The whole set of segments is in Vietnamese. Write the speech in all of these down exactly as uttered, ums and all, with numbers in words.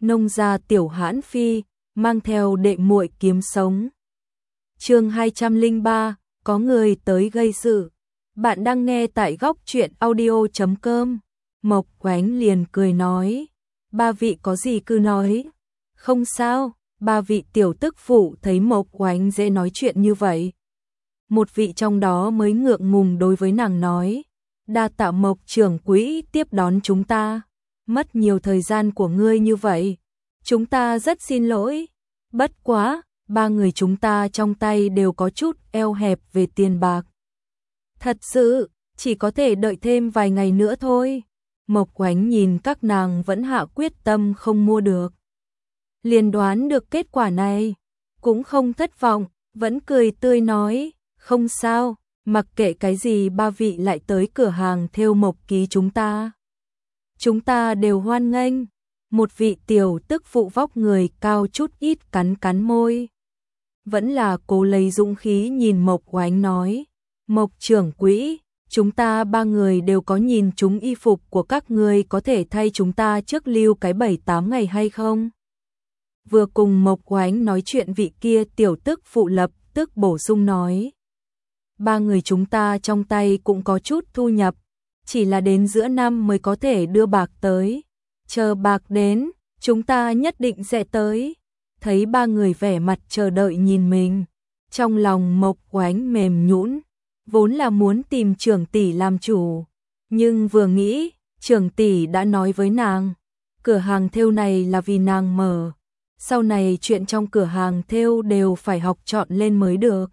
nông gia tiểu hãn phi, mang theo đệ muội kiếm sống. Chương hai trăm lẻ ba, có người tới gây sự. Bạn đang nghe tại góc truyện audio chấm com. Mộc Oánh liền cười nói, ba vị có gì cứ nói. Không sao, ba vị tiểu tức phụ thấy Mộc Oánh dễ nói chuyện như vậy. Một vị trong đó mới ngượng ngùng đối với nàng nói, đa tạ Mộc trưởng quỹ tiếp đón chúng ta, mất nhiều thời gian của ngươi như vậy, chúng ta rất xin lỗi. Bất quá, ba người chúng ta trong tay đều có chút eo hẹp về tiền bạc. Thật sự, chỉ có thể đợi thêm vài ngày nữa thôi. Mộc Oánh nhìn các nàng vẫn hạ quyết tâm không mua được, liền đoán được kết quả này, cũng không thất vọng, vẫn cười tươi nói, không sao, mặc kệ cái gì ba vị lại tới cửa hàng thêu Mộc ký chúng ta. Chúng ta đều hoan nghênh. Một vị tiểu tức phụ vóc người cao chút ít cắn cắn môi. Vẫn là cố lấy dũng khí nhìn Mộc Oánh nói, Mộc trưởng quỹ, chúng ta ba người đều có nhìn chúng y phục của các ngươi, có thể thay chúng ta trước lưu cái bảy tám ngày hay không? Vừa cùng Mộc Oánh nói chuyện vị kia tiểu tức phụ lập tức bổ sung nói, ba người chúng ta trong tay cũng có chút thu nhập, chỉ là đến giữa năm mới có thể đưa bạc tới. Chờ bạc đến, chúng ta nhất định sẽ tới. Thấy ba người vẻ mặt chờ đợi nhìn mình, trong lòng Mộc Oánh mềm nhũn, vốn là muốn tìm trưởng tỷ làm chủ, nhưng vừa nghĩ, trưởng tỷ đã nói với nàng, cửa hàng thêu này là vì nàng mở, sau này chuyện trong cửa hàng thêu đều phải học chọn lên mới được.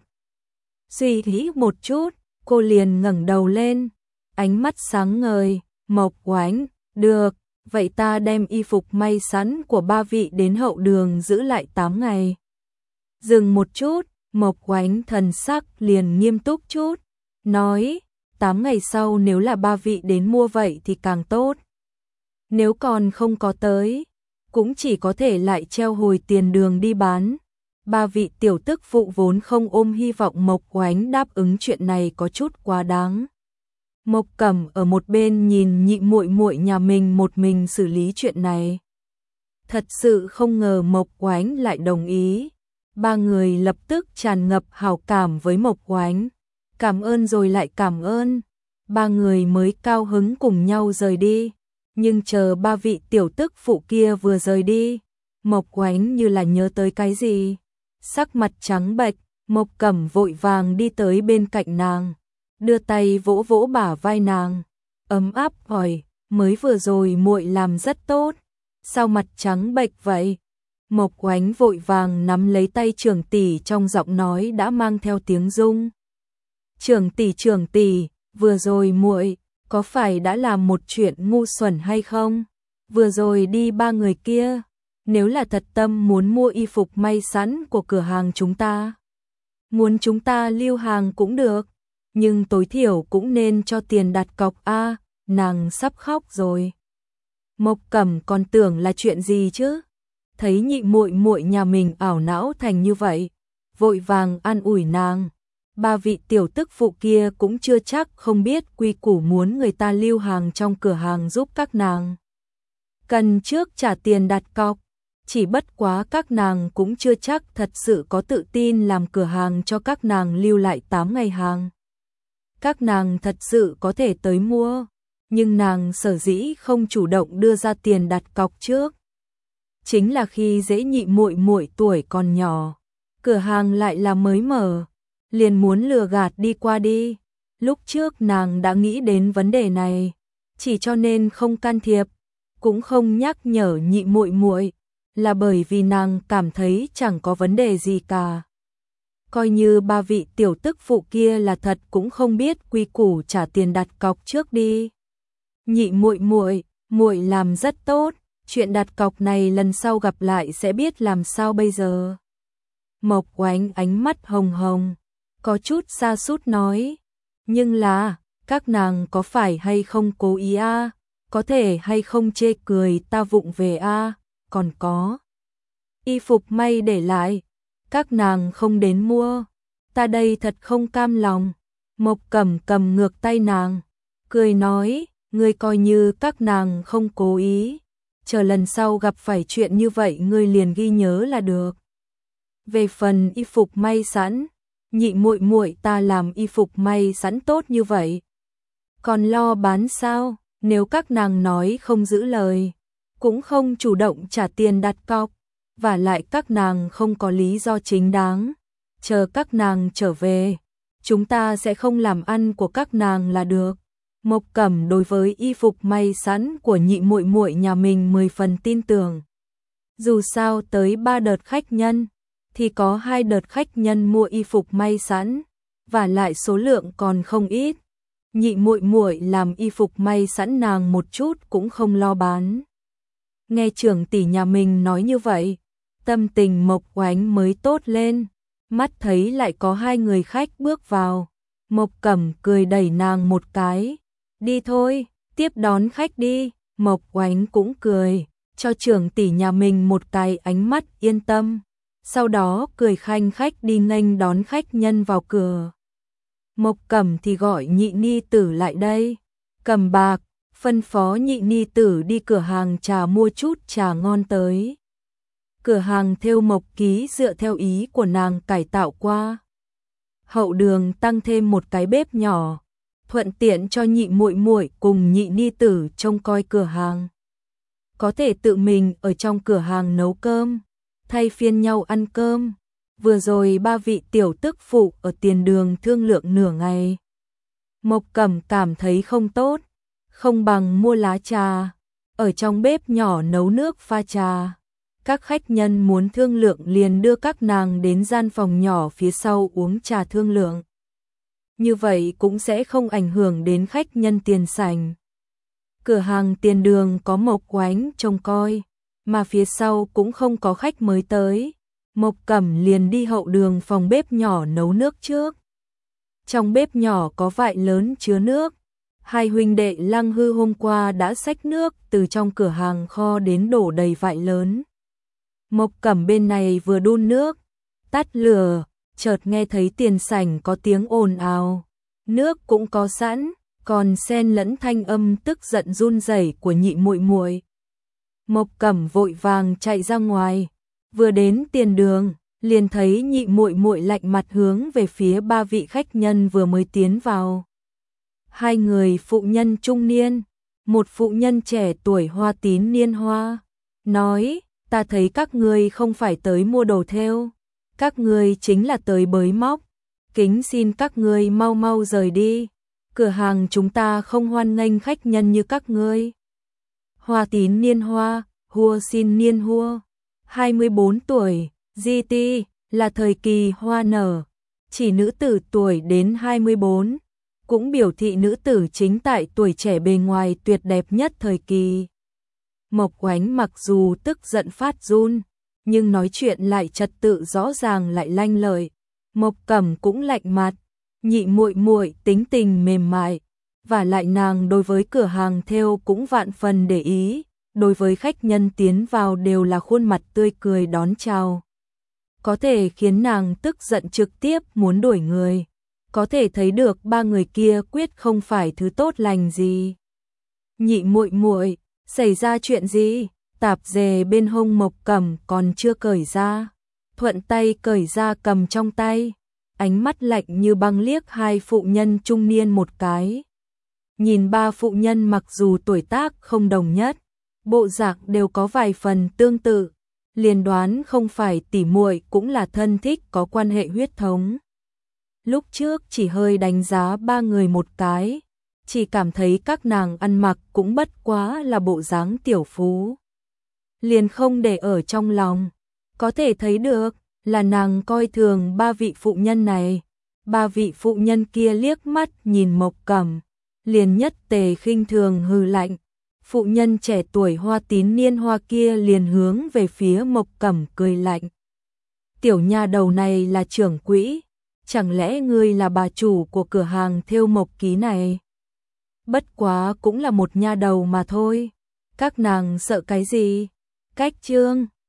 Suy nghĩ một chút, cô liền ngẩng đầu lên, ánh mắt sáng ngời, Mộc Oánh, được. Vậy ta đem y phục may sẵn của ba vị đến hậu đường giữ lại tám ngày. Dừng một chút, Mộc Oánh thần sắc liền nghiêm túc chút, nói, tám ngày sau nếu là ba vị đến mua vậy thì càng tốt. Nếu còn không có tới, cũng chỉ có thể lại treo hồi tiền đường đi bán. Ba vị tiểu tức phụ vốn không ôm hy vọng Mộc Oánh đáp ứng chuyện này có chút quá đáng. Mộc Cẩm ở một bên nhìn nhị muội muội nhà mình một mình xử lý chuyện này. Thật sự không ngờ Mộc Oánh lại đồng ý. Ba người lập tức tràn ngập hảo cảm với Mộc Oánh. Cảm ơn rồi lại cảm ơn. Ba người mới cao hứng cùng nhau rời đi. Nhưng chờ ba vị tiểu tức phụ kia vừa rời đi, Mộc Oánh như là nhớ tới cái gì. Sắc mặt trắng bệch, Mộc Cẩm vội vàng đi tới bên cạnh nàng, đưa tay vỗ vỗ bả vai nàng, ấm áp hỏi, mới vừa rồi muội làm rất tốt, sao mặt trắng bệch vậy? Mộc Oánh vội vàng nắm lấy tay trưởng tỷ, trong giọng nói đã mang theo tiếng rung. Trưởng tỷ trưởng tỷ, vừa rồi muội có phải đã làm một chuyện ngu xuẩn hay không? Vừa rồi đi ba người kia, nếu là thật tâm muốn mua y phục may sẵn của cửa hàng chúng ta, muốn chúng ta lưu hàng cũng được, nhưng tối thiểu cũng nên cho tiền đặt cọc a. Nàng sắp khóc rồi. Mộc Cẩm còn tưởng là chuyện gì chứ? Thấy nhị muội muội nhà mình ảo não thành như vậy, vội vàng an ủi nàng. Ba vị tiểu tức phụ kia cũng chưa chắc không biết quy củ, muốn người ta lưu hàng trong cửa hàng giúp các nàng cần trước trả tiền đặt cọc, chỉ bất quá các nàng cũng chưa chắc thật sự có tự tin làm cửa hàng cho các nàng lưu lại tám ngày hàng. Các nàng thật sự có thể tới mua, nhưng nàng sở dĩ không chủ động đưa ra tiền đặt cọc trước, chính là khi dễ nhị muội muội tuổi còn nhỏ, cửa hàng lại là mới mở, liền muốn lừa gạt đi qua đi. Lúc trước nàng đã nghĩ đến vấn đề này, chỉ cho nên không can thiệp, cũng không nhắc nhở nhị muội muội, là bởi vì nàng cảm thấy chẳng có vấn đề gì cả. Coi như ba vị tiểu tức phụ kia là thật cũng không biết quy củ trả tiền đặt cọc trước đi. Nhị muội muội, muội làm rất tốt, chuyện đặt cọc này lần sau gặp lại sẽ biết làm sao bây giờ. Mộc Oánh ánh mắt hồng hồng, có chút sa sút nói, nhưng là, các nàng có phải hay không cố ý a, à? Có thể hay không chê cười ta vụng về a, à? Còn có y phục may để lại, các nàng không đến mua, ta đây thật không cam lòng. Mộc Cẩm cầm ngược tay nàng, cười nói, ngươi coi như các nàng không cố ý, chờ lần sau gặp phải chuyện như vậy ngươi liền ghi nhớ là được. Về phần y phục may sẵn, nhị muội muội ta làm y phục may sẵn tốt như vậy, còn lo bán sao? Nếu các nàng nói không giữ lời, cũng không chủ động trả tiền đặt cọc, và lại các nàng không có lý do chính đáng, chờ các nàng trở về, chúng ta sẽ không làm ăn của các nàng là được. Mộc Cẩm đối với y phục may sẵn của nhị muội muội nhà mình mười phần tin tưởng. Dù sao tới ba đợt khách nhân, thì có hai đợt khách nhân mua y phục may sẵn, và lại số lượng còn không ít. Nhị muội muội làm y phục may sẵn nàng một chút cũng không lo bán. Nghe trưởng tỷ nhà mình nói như vậy, tâm tình Mộc Oánh mới tốt lên, mắt thấy lại có hai người khách bước vào. Mộc Cẩm cười đẩy nàng một cái, đi thôi, tiếp đón khách đi. Mộc Oánh cũng cười, cho trưởng tỷ nhà mình một cái ánh mắt yên tâm, sau đó cười khanh khách đi nghênh đón khách nhân vào cửa. Mộc Cẩm thì gọi nhị ni tử lại đây, cầm bạc, phân phó nhị ni tử đi cửa hàng trà mua chút trà ngon tới. Cửa hàng thêu Mộc Ký dựa theo ý của nàng cải tạo qua. Hậu đường tăng thêm một cái bếp nhỏ, thuận tiện cho nhị muội muội cùng nhị ni tử trông coi cửa hàng. Có thể tự mình ở trong cửa hàng nấu cơm, thay phiên nhau ăn cơm. Vừa rồi ba vị tiểu tức phụ ở tiền đường thương lượng nửa ngày. Mộc Cẩm cảm thấy không tốt, không bằng mua lá trà, ở trong bếp nhỏ nấu nước pha trà. Các khách nhân muốn thương lượng liền đưa các nàng đến gian phòng nhỏ phía sau uống trà thương lượng. Như vậy cũng sẽ không ảnh hưởng đến khách nhân tiền sảnh. Cửa hàng tiền đường có Mộc Oánh trông coi, mà phía sau cũng không có khách mới tới. Mộc Cẩm liền đi hậu đường phòng bếp nhỏ nấu nước trước. Trong bếp nhỏ có vại lớn chứa nước. Hai huynh đệ Lăng Hư hôm qua đã xách nước từ trong cửa hàng kho đến đổ đầy vại lớn. Mộc Cẩm bên này vừa đun nước, tắt lửa, chợt nghe thấy tiền sảnh có tiếng ồn ào. Nước cũng có sẵn, còn xen lẫn thanh âm tức giận run rẩy của nhị muội muội. Mộc Cẩm vội vàng chạy ra ngoài, vừa đến tiền đường, liền thấy nhị muội muội lạnh mặt hướng về phía ba vị khách nhân vừa mới tiến vào. Hai người phụ nhân trung niên, một phụ nhân trẻ tuổi hoa tín niên hoa, nói: "Ta thấy các ngươi không phải tới mua đồ thêu, các ngươi chính là tới bới móc, kính xin các ngươi mau mau rời đi, cửa hàng chúng ta không hoan nghênh khách nhân như các ngươi." Hoa tín niên hoa, hua xin niên hua, hai mươi bốn tuổi, gi ti, là thời kỳ hoa nở, chỉ nữ tử tuổi đến hai mươi bốn, cũng biểu thị nữ tử chính tại tuổi trẻ bề ngoài tuyệt đẹp nhất thời kỳ. Mộc Oánh mặc dù tức giận phát run, nhưng nói chuyện lại trật tự rõ ràng lại lanh lợi. Mộc Cẩm cũng lạnh mặt, nhị muội muội tính tình mềm mại, và lại nàng đối với cửa hàng thêu cũng vạn phần để ý, đối với khách nhân tiến vào đều là khuôn mặt tươi cười đón chào. Có thể khiến nàng tức giận trực tiếp muốn đuổi người, có thể thấy được ba người kia quyết không phải thứ tốt lành gì. Nhị muội muội, xảy ra chuyện gì? Tạp dề bên hông Mộc Cẩm còn chưa cởi ra, thuận tay cởi ra cầm trong tay, ánh mắt lạnh như băng liếc hai phụ nhân trung niên một cái. Nhìn ba phụ nhân mặc dù tuổi tác không đồng nhất, bộ dạng đều có vài phần tương tự, liền đoán không phải tỉ muội cũng là thân thích có quan hệ huyết thống. Lúc trước chỉ hơi đánh giá ba người một cái, chỉ cảm thấy các nàng ăn mặc cũng bất quá là bộ dáng tiểu phú, liền không để ở trong lòng. Có thể thấy được là nàng coi thường ba vị phụ nhân này. Ba vị phụ nhân kia liếc mắt nhìn Mộc Cẩm, liền nhất tề khinh thường hừ lạnh. Phụ nhân trẻ tuổi hoa tín niên hoa kia liền hướng về phía Mộc Cẩm cười lạnh. Tiểu nha đầu này là trưởng quỹ, chẳng lẽ ngươi là bà chủ của cửa hàng thêu Mộc Ký này? Bất quá cũng là một nha đầu mà thôi, các nàng sợ cái gì? Cách chương